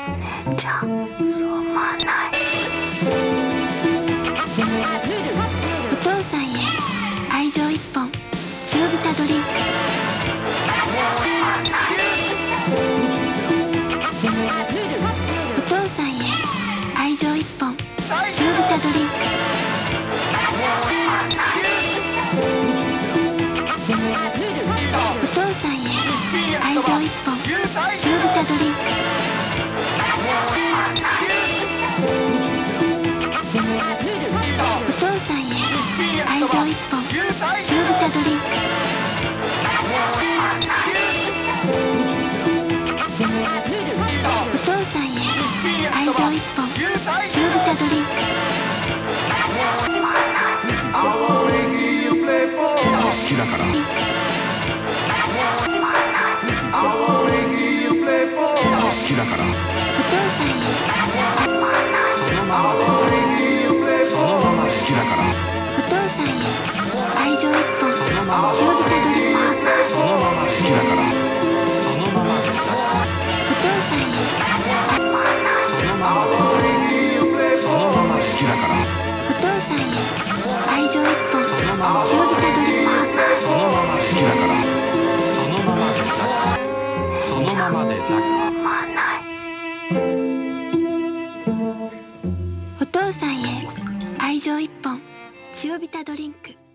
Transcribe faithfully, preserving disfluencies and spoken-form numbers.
姉ちゃん、そう思わない。お父さんへ愛情一本、塩ビタドリンク。お父さんへ愛情一本、塩ビタドリンク。お父さんへ愛情一本、塩ビタドリンク。お父さんへ愛情一本、塩ビタドリンク。お父さんへ愛情一本、塩ビタドリンク。 好きだから好きだからお父さんへそのままでそのまま好きだからお父さんへ愛情一本、 そのまま塩ビタドリンク。 そのまま好きだからそのままでお父さんへそのままでそのまま好きだからお父さんへ愛情一本、 そのまま塩ビタドリンク。 そのまま好きだからそのままでそのままでお父さんへ愛情一本、塩ビタドリンク。